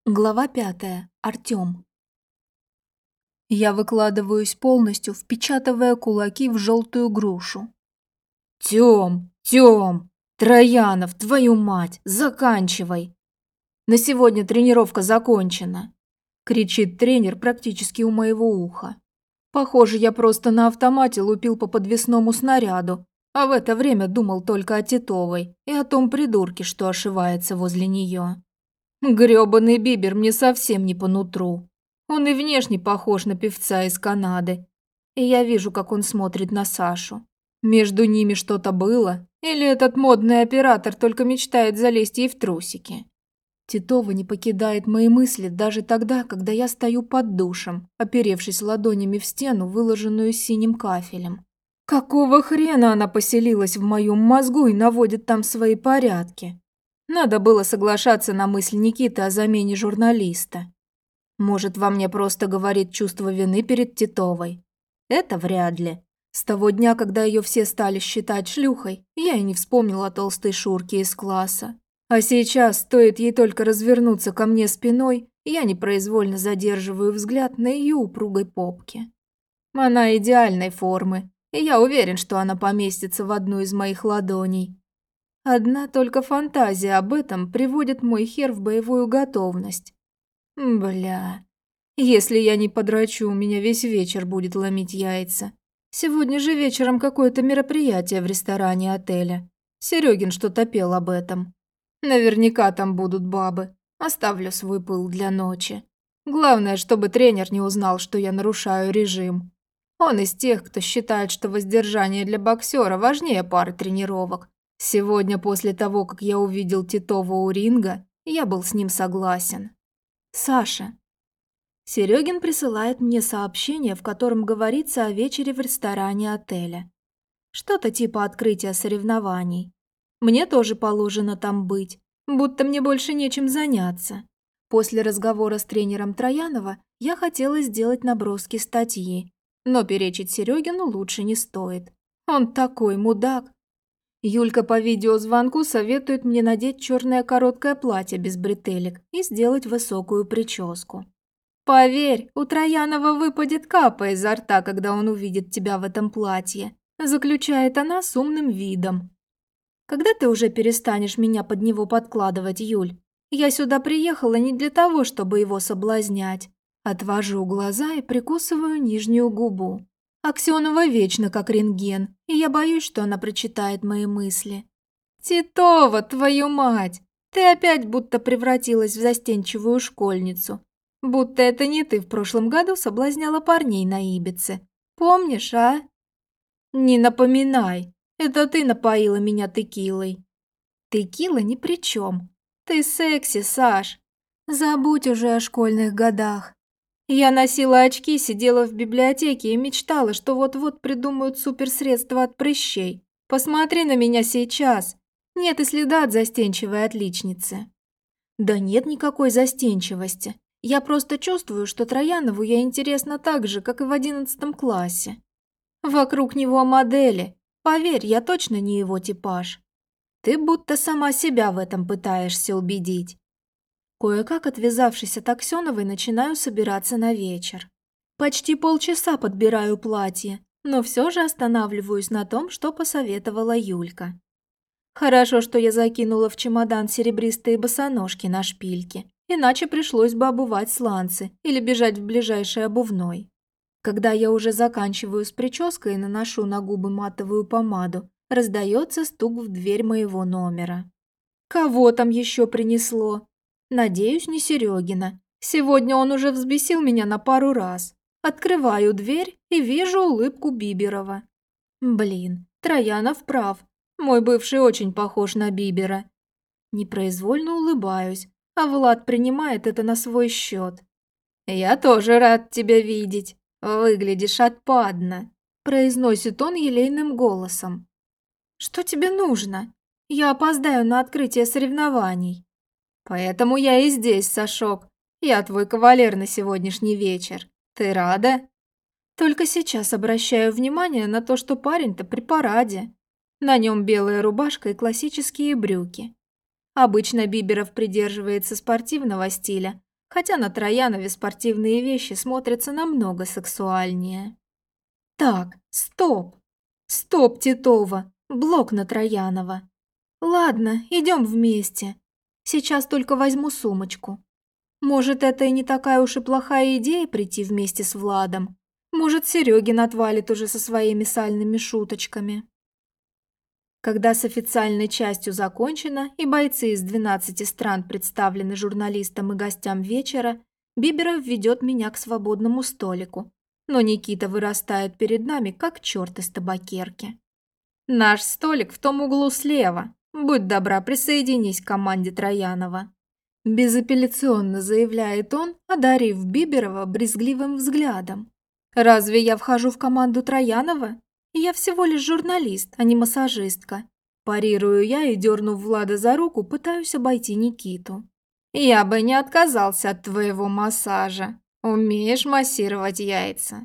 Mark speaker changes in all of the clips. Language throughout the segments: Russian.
Speaker 1: Глава 5. Артём. Я выкладываюсь полностью, впечатывая кулаки в желтую грушу. Тём, Троянов, твою мать, заканчивай! На сегодня тренировка закончена!» – кричит тренер практически у моего уха. Похоже, я просто на автомате лупил по подвесному снаряду, а в это время думал только о Титовой и о том придурке, что ошивается возле неё. Грёбаный Бибер мне совсем не по нутру. Он и внешне похож на певца из Канады. И я вижу, как он смотрит на Сашу. Между ними что-то было? Или этот модный оператор только мечтает залезть ей в трусики? Титова не покидает мои мысли даже тогда, когда я стою под душем, оперевшись ладонями в стену, выложенную синим кафелем. Какого хрена она поселилась в моем мозгу и наводит там свои порядки? Надо было соглашаться на мысль Никиты о замене журналиста. Может, во мне просто говорит чувство вины перед Титовой? Это вряд ли. С того дня, когда ее все стали считать шлюхой, я и не вспомнила о толстой Шурке из класса. А сейчас, стоит ей только развернуться ко мне спиной, я непроизвольно задерживаю взгляд на ее упругой попке. Она идеальной формы, и я уверен, что она поместится в одну из моих ладоней. Одна только фантазия об этом приводит мой хер в боевую готовность. Бля, если я не подрачу, у меня весь вечер будет ломить яйца. Сегодня же вечером какое-то мероприятие в ресторане отеля. Серёгин что-то пел об этом. Наверняка там будут бабы. Оставлю свой пыл для ночи. Главное, чтобы тренер не узнал, что я нарушаю режим. Он из тех, кто считает, что воздержание для боксера важнее пары тренировок. Сегодня, после того, как я увидел Титову у ринга, я был с ним согласен. Саша. Серёгин присылает мне сообщение, в котором говорится о вечере в ресторане отеля. Что-то типа открытия соревнований. Мне тоже положено там быть, будто мне больше нечем заняться. После разговора с тренером Троянова я хотела сделать наброски статьи, но перечить Серёгину лучше не стоит. Он такой мудак. Юлька по видеозвонку советует мне надеть черное короткое платье без бретелек и сделать высокую прическу. «Поверь, у Троянова выпадет капа изо рта, когда он увидит тебя в этом платье», заключает она с умным видом. «Когда ты уже перестанешь меня под него подкладывать, Юль? Я сюда приехала не для того, чтобы его соблазнять». Отвожу глаза и прикусываю нижнюю губу. Аксёнова вечно как рентген, и я боюсь, что она прочитает мои мысли. «Титова, твою мать! Ты опять будто превратилась в застенчивую школьницу. Будто это не ты в прошлом году соблазняла парней на Ибице. Помнишь, а?» «Не напоминай, это ты напоила меня текилой». «Текила ни при чем. Ты секси, Саш. Забудь уже о школьных годах. Я носила очки, сидела в библиотеке и мечтала, что вот-вот придумают суперсредства от прыщей. Посмотри на меня сейчас. Нет и следа от застенчивой отличницы». Да нет никакой застенчивости. Я просто чувствую, что Троянову я интересна так же, как и в 11 классе. Вокруг него модели. Поверь, я точно не его типаж. Ты будто сама себя в этом пытаешься убедить. Кое-как, отвязавшись от Аксёновой, начинаю собираться на вечер. Почти полчаса подбираю платье, но все же останавливаюсь на том, что посоветовала Юлька. Хорошо, что я закинула в чемодан серебристые босоножки на шпильке, иначе пришлось бы обувать сланцы или бежать в ближайший обувной. Когда я уже заканчиваю с прической и наношу на губы матовую помаду, раздается стук в дверь моего номера. Кого там еще принесло? Надеюсь, не Серёгина. Сегодня он уже взбесил меня на пару раз. Открываю дверь и вижу улыбку Биберова. Блин, Троянов прав. Мой бывший очень похож на Бибера. Непроизвольно улыбаюсь, а Влад принимает это на свой счет. «Я тоже рад тебя видеть. Выглядишь отпадно», – произносит он елейным голосом. «Что тебе нужно? Я опоздаю на открытие соревнований». «Поэтому я и здесь, Сашок. Я твой кавалер на сегодняшний вечер. Ты рада?» Только сейчас обращаю внимание на то, что парень-то при параде. На нем белая рубашка и классические брюки. Обычно Биберов придерживается спортивного стиля, хотя на Троянове спортивные вещи смотрятся намного сексуальнее. Так, стоп! Стоп, Титова! Блок на Троянова. Ладно, идем вместе. Сейчас только возьму сумочку. Может, это и не такая уж и плохая идея прийти вместе с Владом. Может, Серегин отвалит уже со своими сальными шуточками. Когда с официальной частью закончено и бойцы из 12 стран представлены журналистам и гостям вечера, Биберов ведет меня к свободному столику. Но Никита вырастает перед нами, как черт из табакерки. «Наш столик в том углу слева. Будь добра, присоединись к команде Троянова», – безапелляционно заявляет он, одарив Биберова брезгливым взглядом. «Разве я вхожу в команду Троянова? Я всего лишь журналист, а не массажистка». Парирую я и, дернув Влада за руку, пытаюсь обойти Никиту. «Я бы не отказался от твоего массажа. Умеешь массировать яйца?»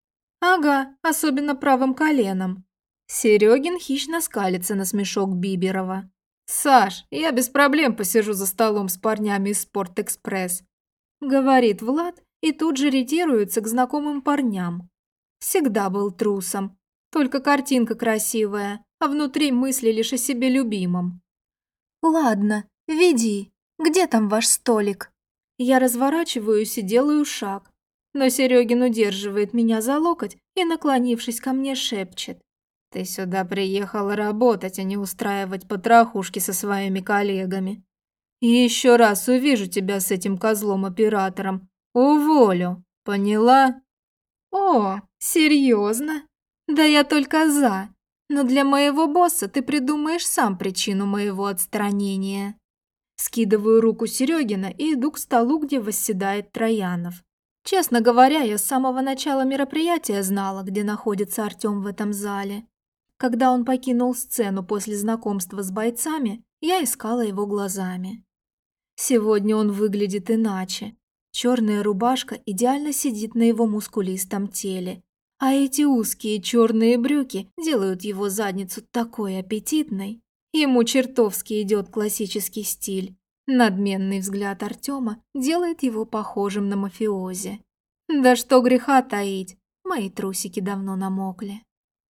Speaker 1: «Ага, особенно правым коленом». Серегин хищно скалится на смешок Биберова. «Саш, я без проблем посижу за столом с парнями из Спортэкспресс», — говорит Влад и тут же ретируется к знакомым парням. Всегда был трусом. Только картинка красивая, а внутри мысли лишь о себе любимом. «Ладно, веди. Где там ваш столик?» Я разворачиваюсь и делаю шаг, но Серегин удерживает меня за локоть и, наклонившись ко мне, шепчет. «Ты сюда приехала работать, а не устраивать потрохушки со своими коллегами. И еще раз увижу тебя с этим козлом-оператором. Уволю, поняла?» «О, серьезно? Да я только за. Но для моего босса ты придумаешь сам причину моего отстранения». Скидываю руку Серегина и иду к столу, где восседает Троянов. Честно говоря, я с самого начала мероприятия знала, где находится Артём в этом зале. Когда он покинул сцену после знакомства с бойцами, я искала его глазами. Сегодня он выглядит иначе. Черная рубашка идеально сидит на его мускулистом теле, а эти узкие черные брюки делают его задницу такой аппетитной. Ему чертовски идет классический стиль. Надменный взгляд Артема делает его похожим на мафиози. Да что греха таить, мои трусики давно намокли.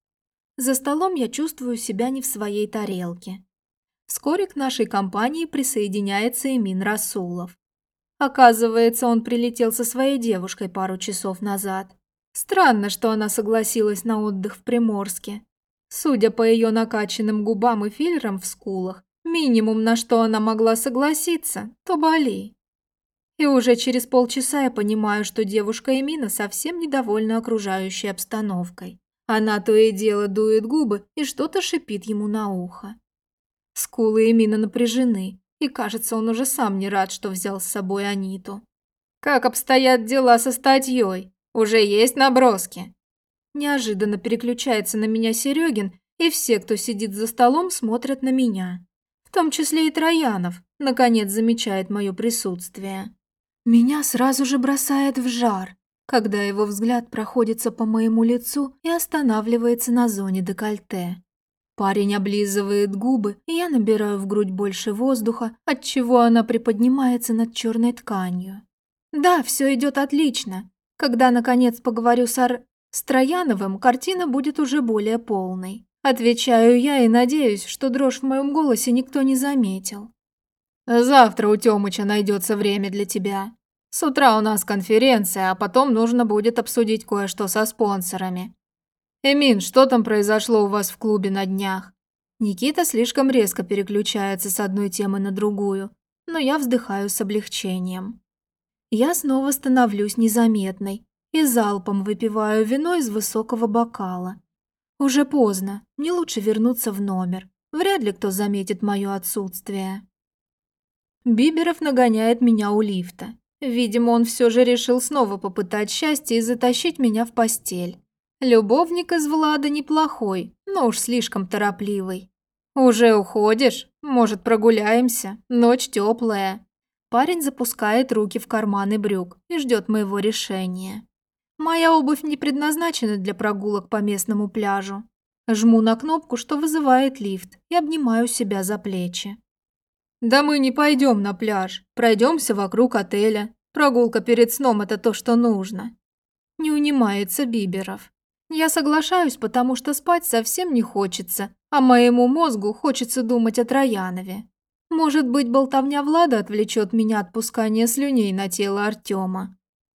Speaker 1: За столом я чувствую себя не в своей тарелке. Вскоре к нашей компании присоединяется Эмин Расулов. Оказывается, он прилетел со своей девушкой пару часов назад. Странно, что она согласилась на отдых в Приморске. Судя по ее накачанным губам и филлерам в скулах, минимум, на что она могла согласиться, то Бали. И уже через полчаса я понимаю, что девушка Эмина совсем недовольна окружающей обстановкой. Она то и дело дует губы и что-то шипит ему на ухо. Скулы Эмина напряжены, и кажется, он уже сам не рад, что взял с собой Аниту. «Как обстоят дела со статьей? Уже есть наброски?» Неожиданно переключается на меня Серегин, и все, кто сидит за столом, смотрят на меня. В том числе и Троянов, наконец замечает мое присутствие. Меня сразу же бросает в жар, когда его взгляд проходится по моему лицу и останавливается на зоне декольте. Парень облизывает губы, и я набираю в грудь больше воздуха, отчего она приподнимается над черной тканью. Да, все идет отлично. Когда, наконец, поговорю с Трояновым, картина будет уже более полной. Отвечаю я и надеюсь, что дрожь в моем голосе никто не заметил. «Завтра у Тёмыча найдется время для тебя. С утра у нас конференция, а потом нужно будет обсудить кое-что со спонсорами. Эмин, что там произошло у вас в клубе на днях?» Никита слишком резко переключается с одной темы на другую, но я вздыхаю с облегчением. Я снова становлюсь незаметной и залпом выпиваю вино из высокого бокала. Уже поздно, мне лучше вернуться в номер. Вряд ли кто заметит мое отсутствие. Биберов нагоняет меня у лифта. Видимо, он все же решил снова попытать счастье и затащить меня в постель. Любовник из Влада неплохой, но уж слишком торопливый. «Уже уходишь? Может, прогуляемся? Ночь теплая». Парень запускает руки в карманы брюк и ждет моего решения. Моя обувь не предназначена для прогулок по местному пляжу. Жму на кнопку, что вызывает лифт, и обнимаю себя за плечи. «Да мы не пойдем на пляж, пройдемся вокруг отеля. Прогулка перед сном – это то, что нужно. Не унимается Биберов. Я соглашаюсь, потому что спать совсем не хочется, а моему мозгу хочется думать о Троянове. Может быть, болтовня Влада отвлечет меня от пускания слюней на тело Артема.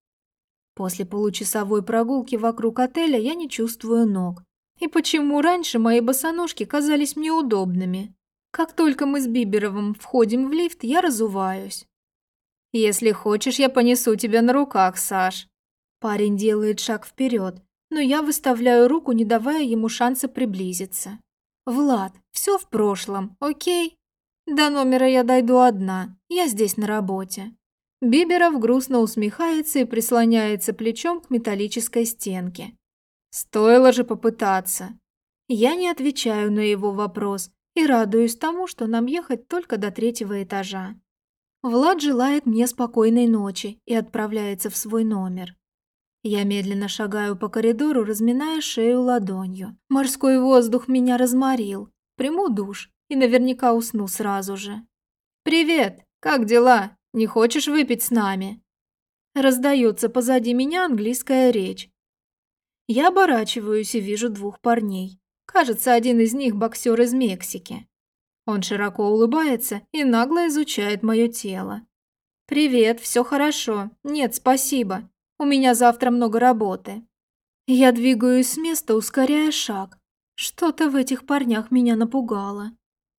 Speaker 1: После получасовой прогулки вокруг отеля я не чувствую ног. И почему раньше мои босоножки казались мне удобными? Как только мы с Биберовым входим в лифт, я разуваюсь. «Если хочешь, я понесу тебя на руках, Саш». Парень делает шаг вперед, но я выставляю руку, не давая ему шанса приблизиться. «Влад, все в прошлом, окей? До номера я дойду одна, я здесь на работе». Биберов грустно усмехается и прислоняется плечом к металлической стенке. Стоило же попытаться. Я не отвечаю на его вопрос и радуюсь тому, что нам ехать только до 3-го этажа. Влад желает мне спокойной ночи и отправляется в свой номер. Я медленно шагаю по коридору, разминая шею ладонью. Морской воздух меня разморил. Приму душ и наверняка усну сразу же. «Привет! Как дела? Не хочешь выпить с нами?» Раздается позади меня английская речь. Я оборачиваюсь и вижу 2 парней. Кажется, один из них боксер из Мексики. Он широко улыбается и нагло изучает мое тело. «Привет, все хорошо. Нет, спасибо. У меня завтра много работы». Я двигаюсь с места, ускоряя шаг. Что-то в этих парнях меня напугало.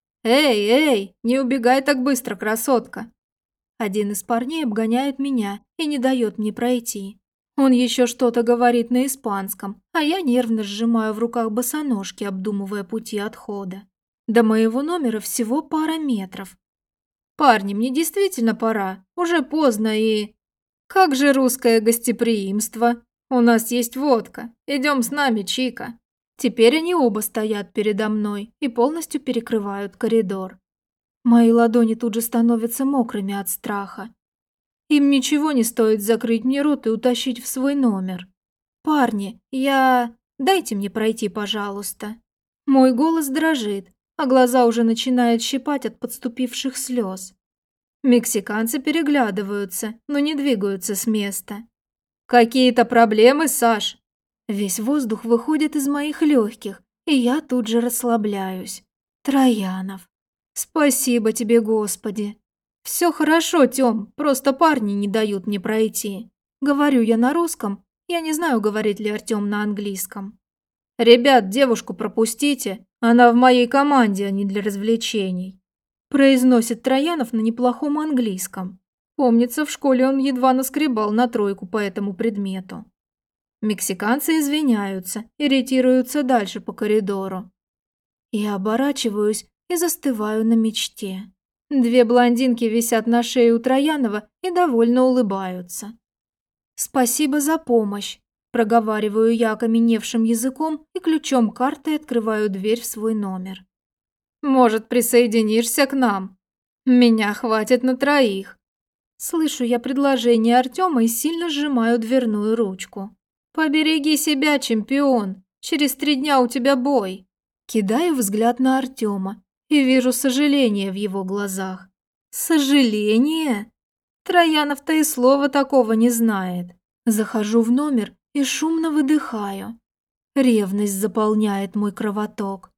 Speaker 1: «Эй, не убегай так быстро, красотка!» Один из парней обгоняет меня и не дает мне пройти. Он еще что-то говорит на испанском, а я нервно сжимаю в руках босоножки, обдумывая пути отхода. До моего номера всего пара метров. «Парни, мне действительно пора. Уже поздно и...» «Как же русское гостеприимство? У нас есть водка. Идем с нами, Чика». Теперь они оба стоят передо мной и полностью перекрывают коридор. Мои ладони тут же становятся мокрыми от страха. Им ничего не стоит закрыть мне рот и утащить в свой номер. «Парни, Дайте мне пройти, пожалуйста». Мой голос дрожит, а глаза уже начинают щипать от подступивших слез. Мексиканцы переглядываются, но не двигаются с места. «Какие-то проблемы, Саш?» Весь воздух выходит из моих легких, и я тут же расслабляюсь. Троянов. Спасибо тебе, Господи. Все хорошо, Тём, просто парни не дают мне пройти. Говорю я на русском, я не знаю, говорит ли Артём на английском. «Ребят, девушку пропустите, она в моей команде, а не для развлечений», произносит Троянов на неплохом английском. Помнится, в школе он едва наскребал на 3 по этому предмету. Мексиканцы извиняются и ретируются дальше по коридору. Я оборачиваюсь и застываю на мечте. 2 блондинки висят на шее у Троянова и довольно улыбаются. «Спасибо за помощь», – проговариваю я окаменевшим языком и ключом карты открываю дверь в свой номер. «Может, присоединишься к нам? Меня хватит на 3». Слышу я предложение Артема и сильно сжимаю дверную ручку. «Побереги себя, чемпион, через 3 дня у тебя бой». Кидаю взгляд на Артема и вижу сожаление в его глазах. Сожаление? Троянов-то и слова такого не знает. Захожу в номер и шумно выдыхаю. Ревность заполняет мой кровоток.